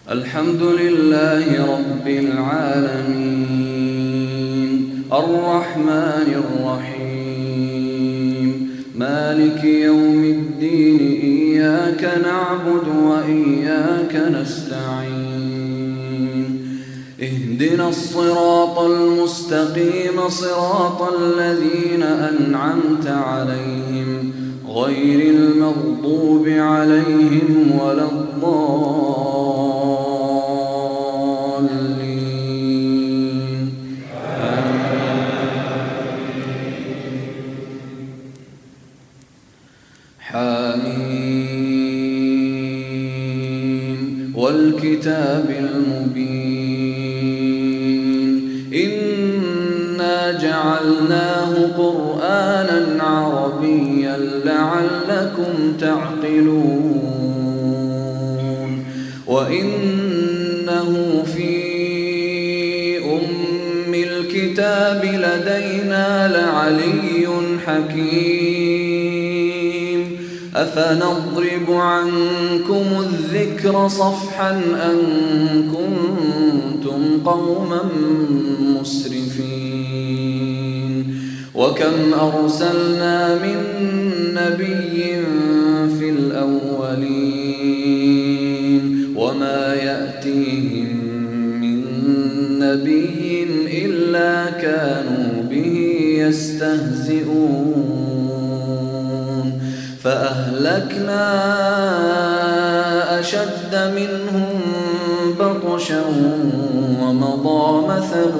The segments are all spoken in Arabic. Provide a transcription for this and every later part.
الحمد لله رب العالمين الرحمن الرحيم مالك يوم الدين إياك نعبد وإياك نستعين اهدنا الصراط المستقيم صراط الذين أنعمت عليهم غير المغضوب عليهم ولا الضالين حميم والكتاب المبين إنا جعلناه قرآنا عربيا لعلكم تعقلون وإنه في أم الكتاب لدينا لعلي حكيم أفنضرب عنكم الذكر صفحا أن كنتم قوما مسرفين وكم أرسلنا من نبي في الأولين وما يأتيهم من نبي إلا كانوا به يستهزئون فأهلكنا أشد منهم بطشا ومضى مثل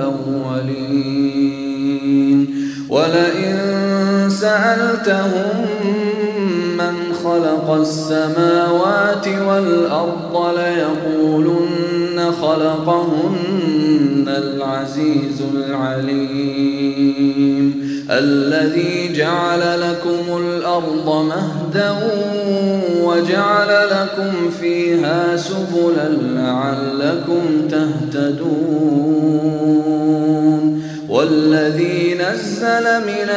الأولين ولئن سألتهم من خلق السماوات والأرض ليقولن خلقهن العزيز العليم الذي جعل لكم الأرض مهدا وجعل لكم فيها سبلا لعلكم تهتدون والذي نزل من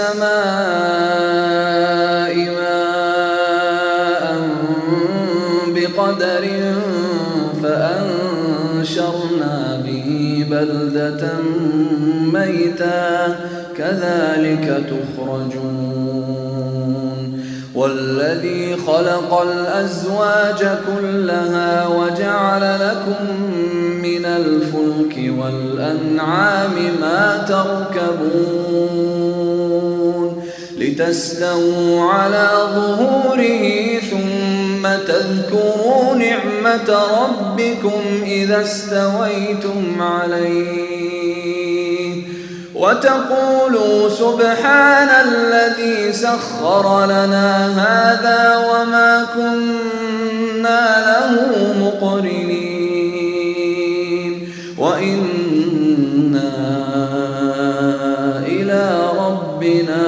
السماء ماء بقدر فأنشرنا به بلدة ميتا كذلك تخرجون والذي خلق الأزواج كلها وجعل لكم من الفلك والأنعام ما تركبون لتستووا على ظهوره ثم تذكروا نعمة ربكم إذا استويتم عليه وتقولوا سبحان الذي سخر لنا هذا وما كنا له مقرنين وإنا إلى ربنا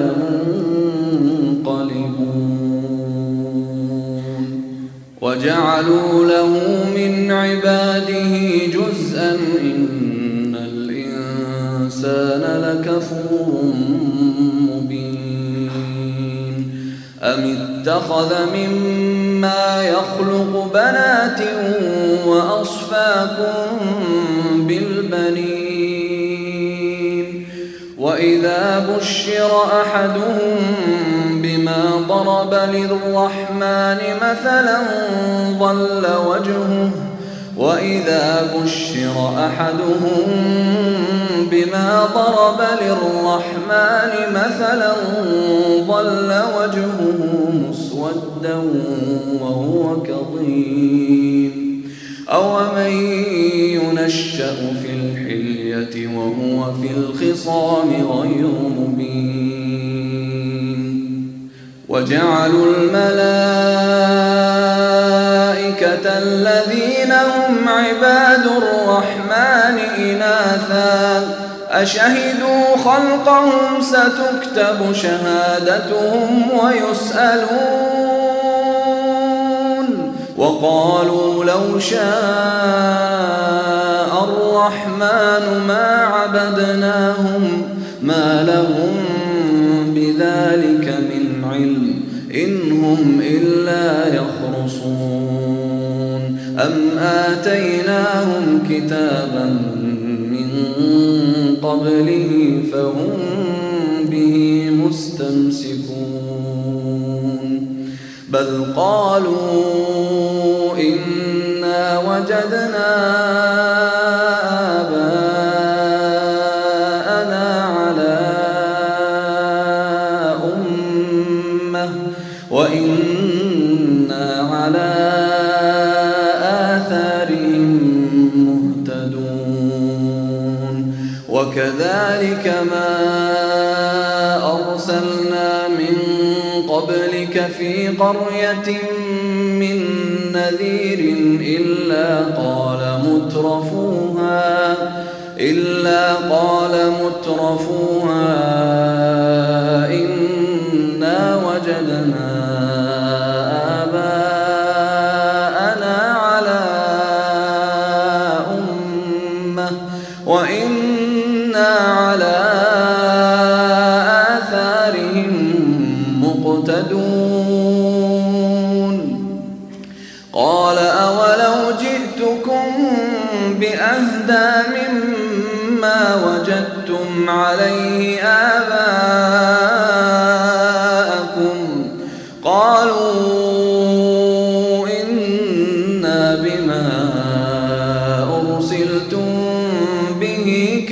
لمنقلبون وجعلوا له من عباده جزءا إن الإنسان لكفور مبين أم اتخذ مما يخلق بنات وأصفاكم بالبنين وإذا بشر أحدهم بما ضرب للرحمن مثلا ظل وجهه وإذا بشر أحدهم بما ضرب للرحمن مثلا ظل وجهه مسودا وهو كظيم أومن ينشأ في الحلية وهو في الخصام غير مبين وجعلوا الملائكة الذين هم عباد الرحمن إناثا أشهدوا خلقهم ستكتب شهادتهم ويسألون وقالوا لو شاء الرحمن ما عبدناهم ما لهم بذلك من علم إن هم إلا يخرصون أم آتيناهم كتابا من قبله فهم به مستمسكون بل قالوا إنا وجدنا آباءنا على أمة وإنا على آثارهم مهتدون وكذلك ما أرسلنا من قبلك في قرية من نذير إلا قال مترفوها إنا وجدنا آباءنا على أمة وإنا على آثارهم مقتدون قال أولو جئتكم بأهدى مما وجدتم عليه آباءكم قالوا إنا بما أرسلتم به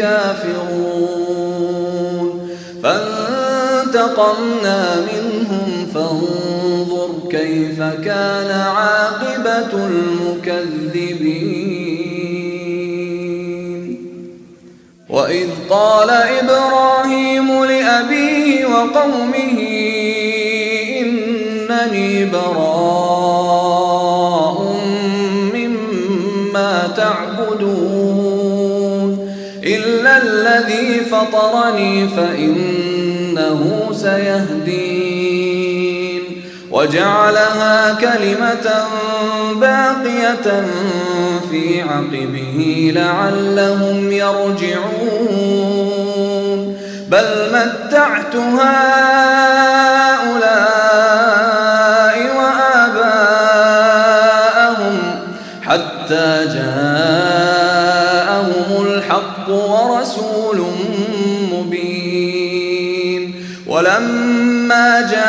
كافرون فانتقمنا منهم فانظر كيف كان عاقبة المكذبين وإذ قال إبراهيم لأبيه وقومه إنني براء مما تعبدون إلا الذي فطرني فإنه سيهدين وجعلها كلمة باقية في عقبه لعلهم يرجعون بل متعت هؤلاء وآباءهم حتى جاءهم الحق ورسول مبين ولما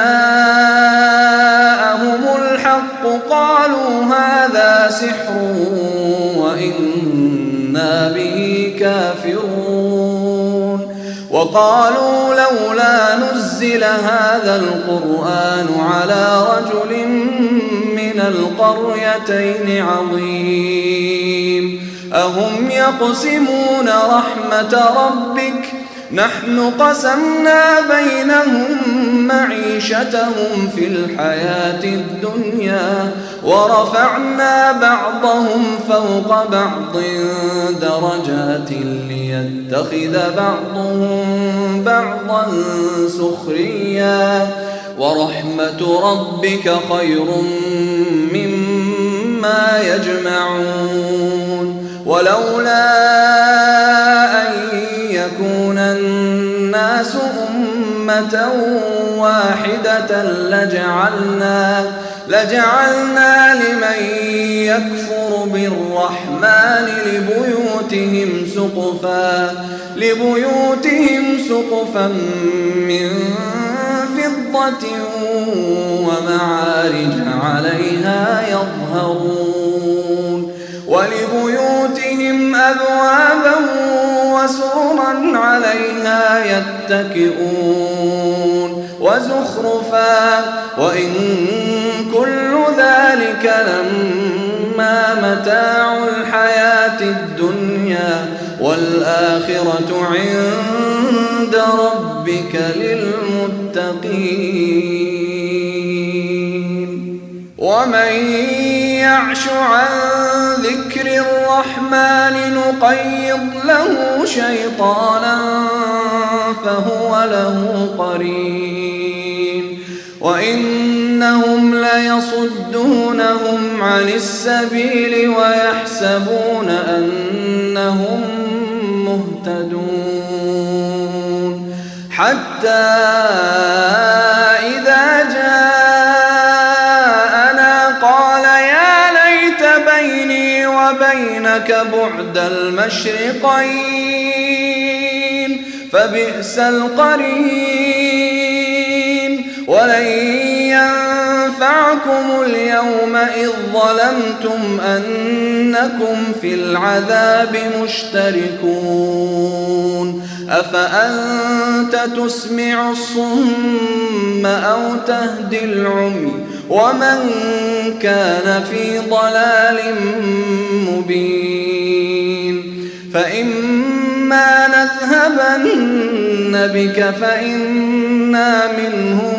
جاءهم الحق قالوا هذا سحر وإنا به كافرون وقالوا لولا نزل هذا القرآن على رجل من القريتين عظيم أهم يقسمون رحمة ربك نحن قسمنا بينهم معيشتهم في الحياة الدنيا ورفعنا بعضهم فوق بعض درجات ليتخذ بعضهم بعضا سخريا ورحمة ربك خير مما يجمعون ولولا أن يكون الناس أمة واحدة لجعلنا لمن يكفر بالرحمن لبيوتهم سقفا من فضة ومعارج عليها يظهرون ولبيوتهم أبوابا وسررا عليها يتكئون وزخرفا وإن كل ذلك لما متاع الحياة الدنيا والآخرة عند ربك للمتقين ومن يعش عن ذكر الرحمن نقيض له شيطانا فهو له قرين وإنهم ليصدونهم عن السبيل ويحسبون أنهم مهتدون حتى إذا جاءنا قال يا ليت بيني وبينك بعد المشرقين فبئس القرين. ولن ينفعكم اليوم إذ ظلمتم أنكم في العذاب مشتركون. أفأنت تسمع الصم أو تهدي العمي ومن كان في ضلال مبين. فإما نذهبن بك فإنا منهم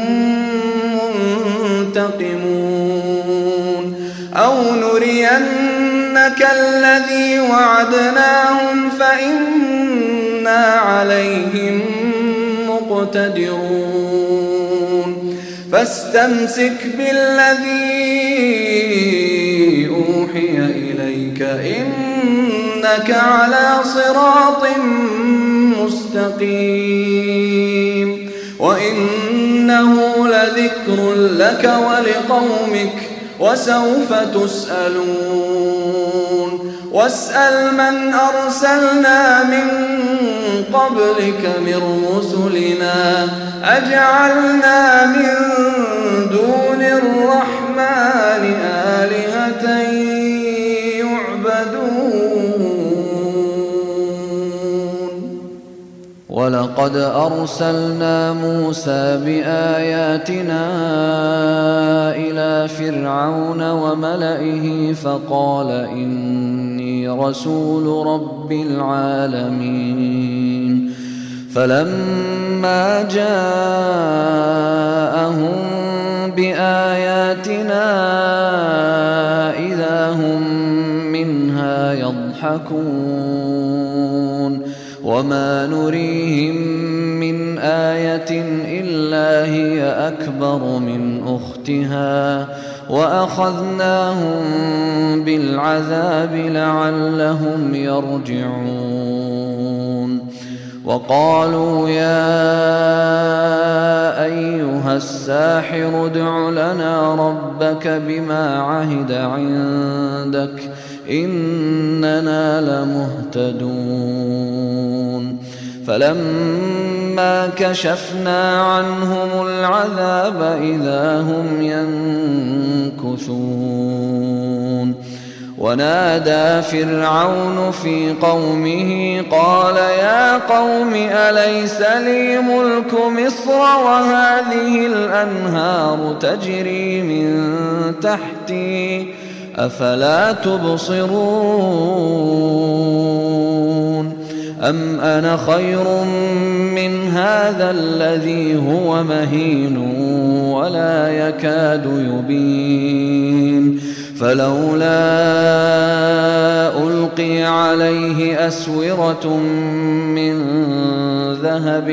منتقمون أو نرينك الذي وعدناهم فإنا عليهم مقتدرون. فاستمسك بالذي أوحي إليك إنك على صراط مستقيم. وإنه لذكر لك ولقومك وسوف تسألون. واسأل من أرسلنا من قبلك من رسلنا أجعلنا من دون الرحمن آلهة يعبدون. ولقد أرسلنا موسى بآياتنا إلى فرعون وملئه فقال إني رسول رب العالمين. فلما جاءهم بآياتنا إذا هم منها يضحكون. وما نريهم من آية إلا هي أكبر من أختها وأخذناهم بالعذاب لعلهم يرجعون. وقالوا يا أيها الساحر ادع لنا ربك بما عهد عندك إننا لمهتدون. فلما كشفنا عنهم العذاب إذا هم ينكثون. ونادى فرعون في قومه قال يا قوم أليس لي ملك مصر وهذه الأنهار تجري من تحتي أفلا تبصرون. أم أنا خير من هذا الذي هو مهين ولا يكاد يبين. فلولا ألقي عليه أسورة من ذهب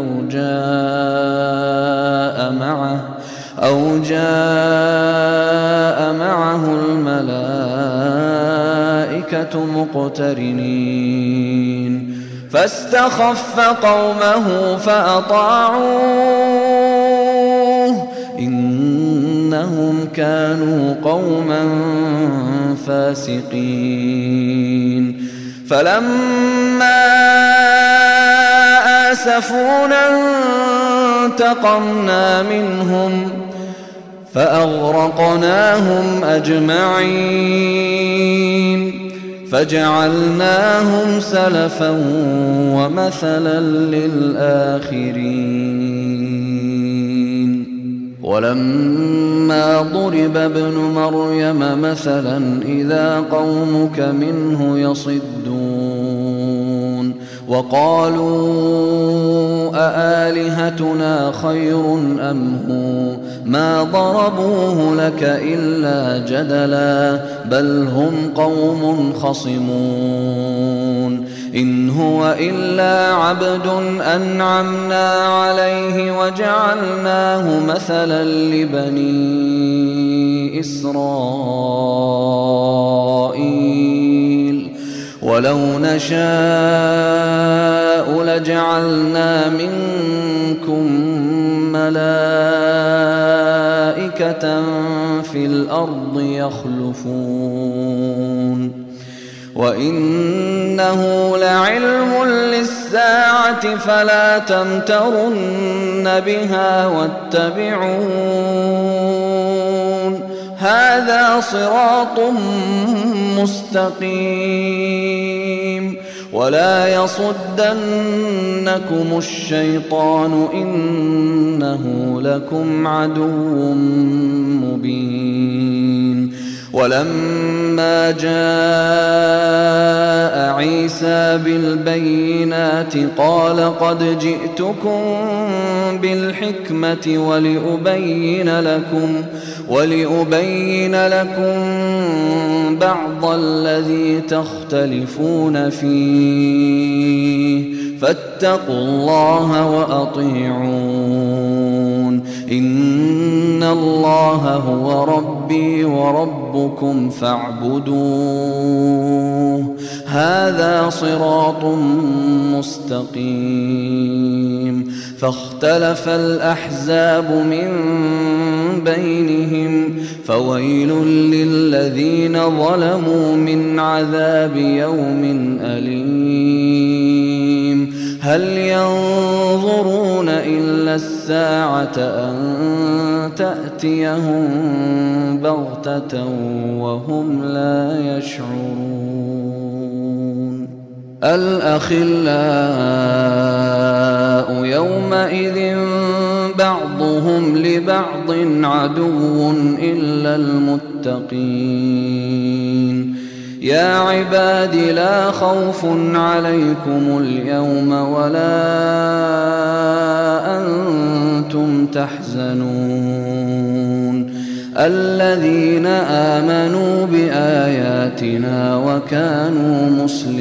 أو جاء معه الملائكة مقترنين. فاستخف قومه فأطاعوه إنهم كانوا قوما فاسقين. فلما آسفونا انتقمنا منهم فأغرقناهم أجمعين فجعلناهم سلفا ومثلا للآخرين. ولما ضرب ابن مريم مثلا إذا قومك منه يصدون. وقالوا أآلهتنا خير أم هو ما ضربوه لك إلا جدلا بل هم قوم خصمون. إن هو إلا عبد أنعمنا عليه وجعلناه مثلا لبني إسرائيل. ولو نشاء لجعلنا منكم ملائكة في الأرض يخلفون وإنه لعلم للساعة فلا تمترن بها واتبعون هذا صراط مستقيم ولا يصدنكم الشيطان إنه لكم عدو مبين ولما جاء عيسى بالبينات قال قد جئتكم بالحكمة ولأبين لكم بعض الذي تختلفون فيه فاتقوا الله وأطيعون إن الله هو ربي وربكم فاعبدوه هذا صراط مستقيم فاختلف الأحزاب من بينهم فويل للذين ظلموا من عذاب يوم أليم هل ينظرون إلا الساعة أن تأتيهم بغتة وهم لا يشعرون الأخلاء يومئذ بعضهم لبعض عدو إلا المتقين يا عباد لا خوف عليكم اليوم ولا أنتم تحزنون الذين آمنوا بآياتنا وكانوا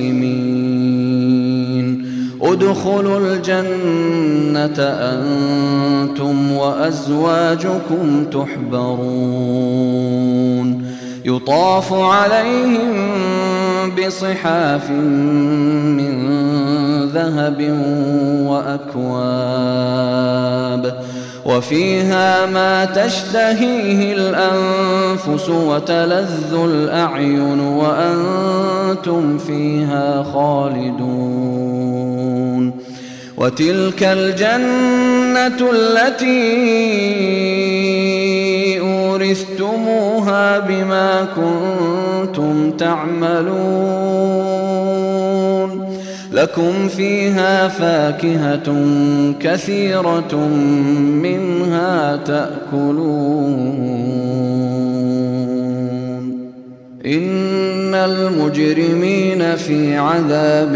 مسلمين ادخلوا الجنة أنتم وأزواجكم تحبرون يطاف عليهم بصحاف من ذهب وأكواب وفيها ما تشتهيه الأنفس وتلذ الأعين وأنتم فيها خالدون وتلك الجنة التي أورثتموها بما كنتم تعملون لكم فيها فاكهة كثيرة منها تأكلون إن المجرمين في عذاب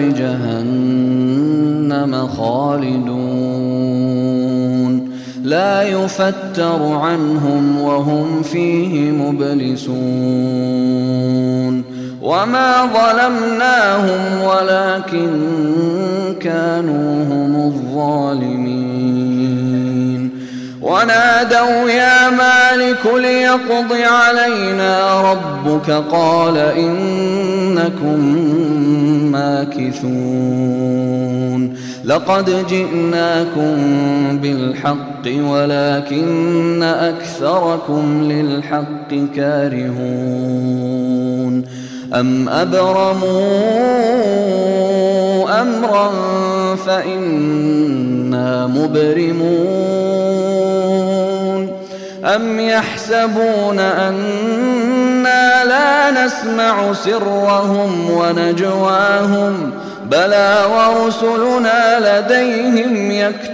جهنم خالدون لا يفتر عنهم وهم فيه مبلسون وما ظلمناهم ولكن كانوا هم الظالمين ونادوا يا مالك ليقض علينا ربك قال إنكم ماكثون لقد جئناكم بالحق ولكن أكثركم للحق كارهون أم أبرموا أمرا فإنا مبرمون أم يحسبون أنا لا نسمع سرهم ونجواهم بلى ورسلنا لديهم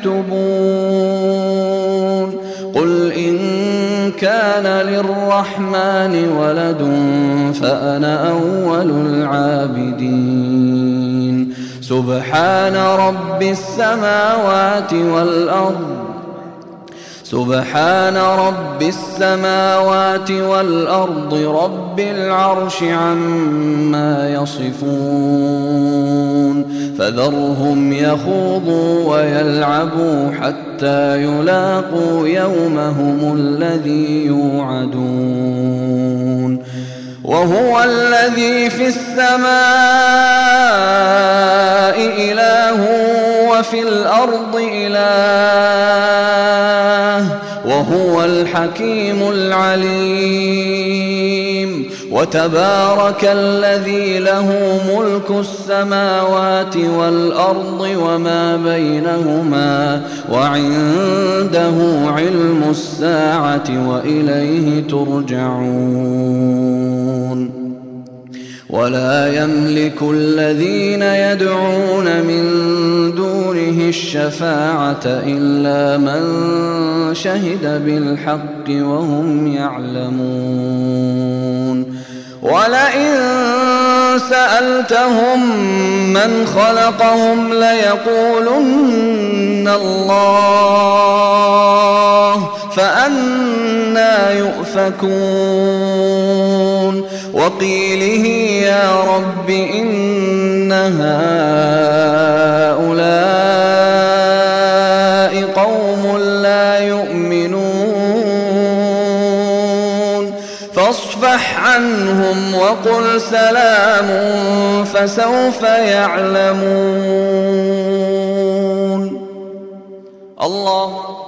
يكتبون قل إن كان للرحمن ولد فأنا أول العابدين سبحان رب السماوات والأرض رب العرش عما يصفون فذرهم يخوضوا ويلعبوا حتى يلاقوا يومهم الذي يوعدون وهو الذي في السماء إله وفي الأرض إله وهو الحكيم العليم وتبارك الذي له ملك السماوات والأرض وما بينهما وعنده علم الساعة وإليه ترجعون ولا يملك الذين يدعون من دونه الشفاعة إلا من شهد بالحق وهم يعلمون ولئن سألتهم من خلقهم ليقولن الله فأنى يؤفكون وقيله يا رب إن هؤلاء قوم لا يؤمنون فاصفح عنهم وقل سلام فسوف يعلمون. الله